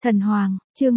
Thần Hoàng, chương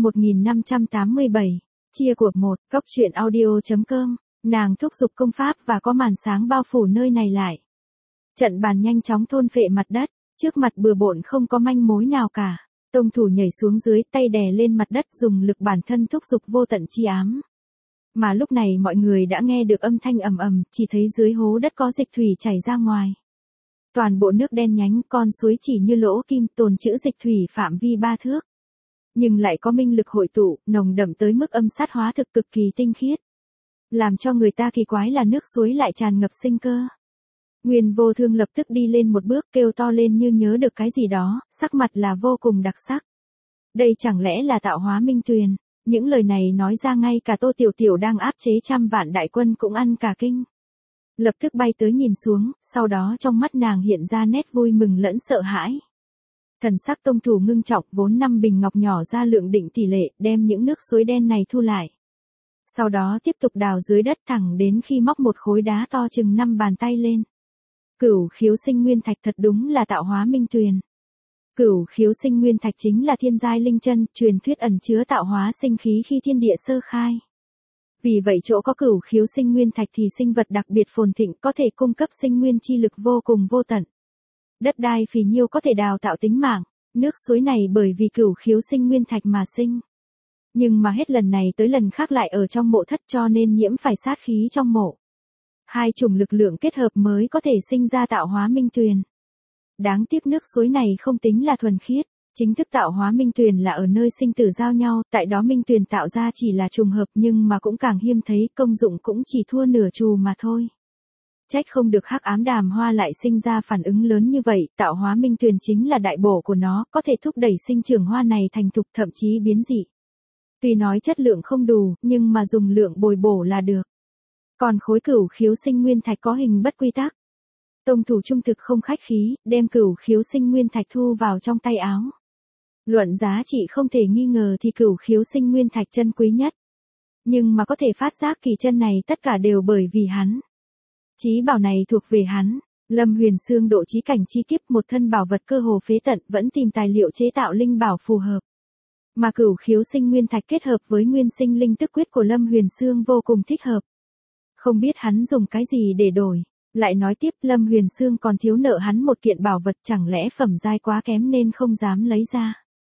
1587, chia của 1, góc truyện audio.com, nàng thúc giục công pháp và có màn sáng bao phủ nơi này lại. Trận bàn nhanh chóng thôn phệ mặt đất, trước mặt bừa bộn không có manh mối nào cả. Tông thủ nhảy xuống dưới, tay đè lên mặt đất dùng lực bản thân thúc giục vô tận chi ám. Mà lúc này mọi người đã nghe được âm thanh ầm ầm, chỉ thấy dưới hố đất có dịch thủy chảy ra ngoài. Toàn bộ nước đen nhánh, con suối chỉ như lỗ kim, tồn trữ dịch thủy phạm vi 3 thước. Nhưng lại có minh lực hội tụ, nồng đậm tới mức âm sát hóa thực cực kỳ tinh khiết. Làm cho người ta kỳ quái là nước suối lại tràn ngập sinh cơ. Nguyên Vô Thương lập tức đi lên một bước, kêu to lên như nhớ được cái gì đó, sắc mặt là vô cùng đặc sắc. Đây chẳng lẽ là tạo hóa minh tuyền? Những lời này nói ra ngay cả Tô Tiểu Tiểu đang áp chế trăm vạn đại quân cũng ăn cả kinh. Lập tức bay tới nhìn xuống, sau đó trong mắt nàng hiện ra nét vui mừng lẫn sợ hãi. Thần sắc tông thủ ngưng trọng, vốn 5 bình ngọc nhỏ ra lượng định tỷ lệ, đem những nước suối đen này thu lại. Sau đó tiếp tục đào dưới đất thẳng đến khi móc một khối đá to chừng 5 bàn tay lên. Cửu khiếu sinh nguyên thạch thật đúng là tạo hóa minh tuyền. Cửu khiếu sinh nguyên thạch chính là thiên giai linh chân, truyền thuyết ẩn chứa tạo hóa sinh khí khi thiên địa sơ khai. Vì vậy chỗ có cửu khiếu sinh nguyên thạch thì sinh vật đặc biệt phồn thịnh, có thể cung cấp sinh nguyên chi lực vô cùng vô tận. Đất đai phì nhiêu có thể đào tạo tính mạng, nước suối này bởi vì cửu khiếu sinh nguyên thạch mà sinh. Nhưng mà hết lần này tới lần khác lại ở trong mộ thất cho nên nhiễm phải sát khí trong mộ. Hai chủng lực lượng kết hợp mới có thể sinh ra tạo hóa minh tuyền. Đáng tiếc nước suối này không tính là thuần khiết, chính thức tạo hóa minh tuyền là ở nơi sinh tử giao nhau, tại đó minh tuyền tạo ra chỉ là trùng hợp nhưng mà cũng càng hiếm thấy, công dụng cũng chỉ thua nửa trù mà thôi. Trách không được Hắc Ám Đàm Hoa lại sinh ra phản ứng lớn như vậy, tạo hóa minh tuyền chính là đại bổ của nó, có thể thúc đẩy sinh trưởng hoa này thành thục thậm chí biến dị. Tuy nói chất lượng không đủ, nhưng mà dùng lượng bồi bổ là được. Còn khối cửu khiếu sinh nguyên thạch có hình bất quy tắc. Tông thủ trung thực không khách khí, đem cửu khiếu sinh nguyên thạch thu vào trong tay áo. Luận giá trị không thể nghi ngờ thì cửu khiếu sinh nguyên thạch chân quý nhất. Nhưng mà có thể phát giác kỳ chân này tất cả đều bởi vì hắn. Chí bảo này thuộc về hắn. Lâm Huyền Xương độ chí cảnh chi kiếp, một thân bảo vật cơ hồ phế tận, vẫn tìm tài liệu chế tạo linh bảo phù hợp. Mà cửu khiếu sinh nguyên thạch kết hợp với nguyên sinh linh tức quyết của Lâm Huyền Xương vô cùng thích hợp. Không biết hắn dùng cái gì để đổi. Lại nói tiếp, Lâm Huyền Xương còn thiếu nợ hắn một kiện bảo vật, chẳng lẽ phẩm giai quá kém nên không dám lấy ra.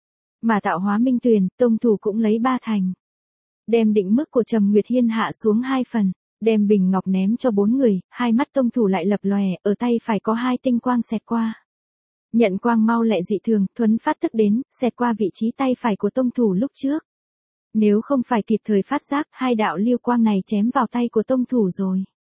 Mà tạo hóa minh tuyền, tông thủ cũng lấy 3 thành. Đem định mức của Trầm Nguyệt Hiên hạ xuống 2 phần, đem bình ngọc ném cho 4 người, hai mắt tông thủ lại lập lòe, ở tay phải có 2 tinh quang xẹt qua. Nhận quang mau lẹ dị thường, thuấn phát tức đến, xẹt qua vị trí tay phải của tông thủ lúc trước. Nếu không phải kịp thời phát giác, 2 đạo liêu quang này chém vào tay của tông thủ rồi.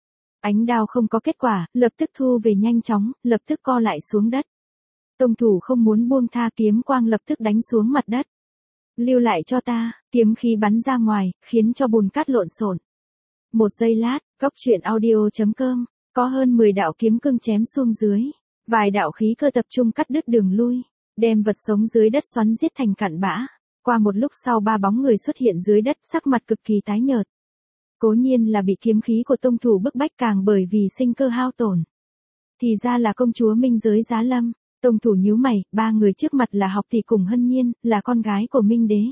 Ánh đao không có kết quả, lập tức thu về nhanh chóng, lập tức co lại xuống đất. Tông thủ không muốn buông tha, kiếm quang lập tức đánh xuống mặt đất. Lưu lại cho ta, kiếm khí bắn ra ngoài, khiến cho bùn cát lộn xộn. Một giây lát, góc truyện audio.com, có hơn 10 đạo kiếm cương chém xuống dưới. Vài đạo khí cơ tập trung cắt đứt đường lui, đem vật sống dưới đất xoắn giết thành cặn bã. Qua một lúc sau 3 bóng người xuất hiện dưới đất, sắc mặt cực kỳ tái nhợt. Cố nhiên là bị kiếm khí của tông thủ bức bách, càng bởi vì sinh cơ hao tổn. Thì ra là công chúa Minh Giới Giá Lâm. Tông thủ nhíu mày, 3 người trước mặt là Học Tỷ cùng Hân Nhiên, là con gái của Minh Đế.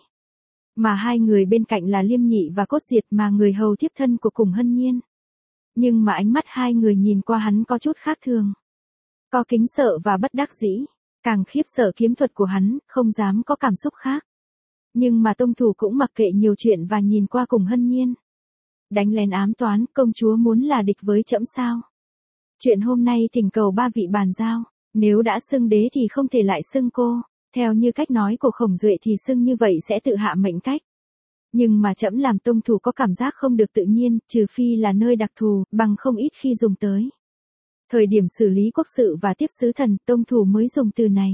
Mà 2 người bên cạnh là Liêm Nhị và Cốt Diệt, mà người hầu thiếp thân của cùng Hân Nhiên. Nhưng mà ánh mắt 2 người nhìn qua hắn có chút khác thường. Có kính sợ và bất đắc dĩ, càng khiếp sợ kiếm thuật của hắn, không dám có cảm xúc khác. Nhưng mà tông thủ cũng mặc kệ nhiều chuyện và nhìn qua cùng Hân Nhiên. Đánh lén ám toán, công chúa muốn là địch với trẫm sao? Chuyện hôm nay thỉnh cầu 3 vị bàn giao, nếu đã xưng đế thì không thể lại xưng cô, theo như cách nói của Khổng Duệ thì xưng như vậy sẽ tự hạ mệnh cách. Nhưng mà trẫm làm tông thủ có cảm giác không được tự nhiên, trừ phi là nơi đặc thù, bằng không ít khi dùng tới. Thời điểm xử lý quốc sự và tiếp sứ thần, tông thủ mới dùng từ này.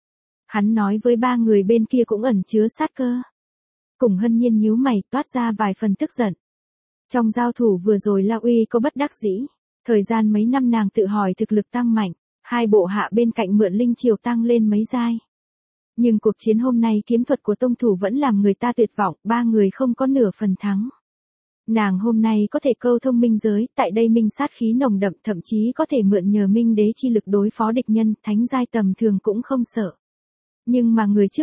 Hắn nói với 3 người bên kia cũng ẩn chứa sát cơ. Cùng Hân Nhiên nhíu mày, toát ra vài phần tức giận. Trong giao thủ vừa rồi La Uy có bất đắc dĩ. Thời gian mấy năm nàng tự hỏi thực lực tăng mạnh, 2 bộ hạ bên cạnh mượn linh triều tăng lên mấy giai. Nhưng cuộc chiến hôm nay kiếm thuật của tông thủ vẫn làm người ta tuyệt vọng, 3 người không có nửa phần thắng. Nàng hôm nay có thể câu thông minh giới, tại đây minh sát khí nồng đậm, thậm chí có thể mượn nhờ minh đế chi lực đối phó địch nhân, thánh giai tầm thường cũng không sợ. Nhưng mà người trước mặt,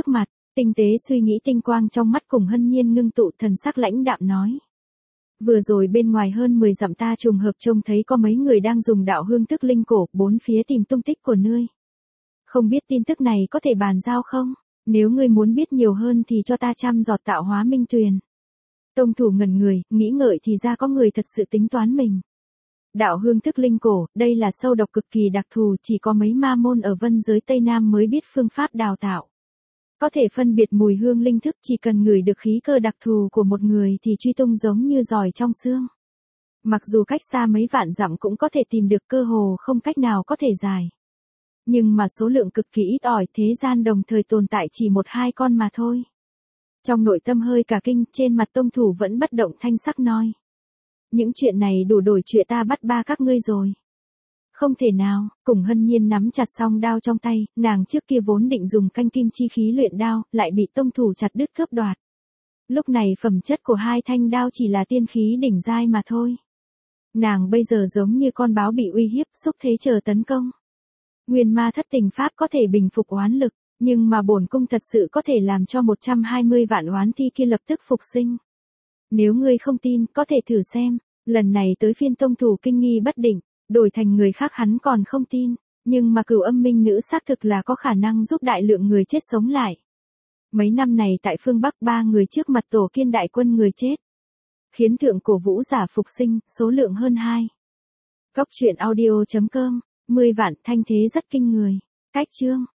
Tinh tế suy nghĩ tinh quang trong mắt cùng Hân Nhiên ngưng tụ, thần sắc lãnh đạm nói. Vừa rồi bên ngoài hơn 10 dặm ta trùng hợp trông thấy có mấy người đang dùng đạo hương thức linh cổ, bốn phía tìm tung tích của ngươi. Không biết tin tức này có thể bàn giao không? Nếu ngươi muốn biết nhiều hơn thì cho ta 100 giọt tạo hóa minh tuyền. Tông thủ ngẩn người, nghĩ ngợi thì ra có người thật sự tính toán mình. Đạo hương thức linh cổ, đây là sâu độc cực kỳ đặc thù, chỉ có mấy ma môn ở vân giới Tây Nam mới biết phương pháp đào tạo. Có thể phân biệt mùi hương linh thức, chỉ cần ngửi được khí cơ đặc thù của một người thì truy tung giống như giỏi trong xương. Mặc dù cách xa mấy vạn dặm cũng có thể tìm được, cơ hồ không cách nào có thể giải. Nhưng mà số lượng cực kỳ ít ỏi, thế gian đồng thời tồn tại chỉ 1-2 con mà thôi. Trong nội tâm hơi cả kinh, trên mặt tông thủ vẫn bất động thanh sắc nói. Những chuyện này đủ đổi chuyện ta bắt ba các ngươi rồi. Không thể nào, cùng Hân Nhiên nắm chặt song đao trong tay, nàng trước kia vốn định dùng canh kim chi khí luyện đao, lại bị tông thủ chặt đứt cướp đoạt. Lúc này phẩm chất của hai thanh đao chỉ là tiên khí đỉnh giai mà thôi. Nàng bây giờ giống như con báo bị uy hiếp, xúc thế chờ tấn công. Nguyên ma thất tình pháp có thể bình phục oán lực, nhưng mà bổn cung thật sự có thể làm cho 120 vạn oán thi kia lập tức phục sinh. Nếu ngươi không tin, có thể thử xem, lần này tới phiên tông thủ kinh nghi bất định, đổi thành người khác hắn còn không tin, nhưng mà Cửu Âm Minh nữ xác thực là có khả năng giúp đại lượng người chết sống lại. Mấy năm này tại phương Bắc 3 người trước mặt tổ kiên đại quân người chết, khiến thượng cổ vũ giả phục sinh, số lượng hơn 2. Góc truyện audio.com, 10 vạn thanh thế rất kinh người. Cách chương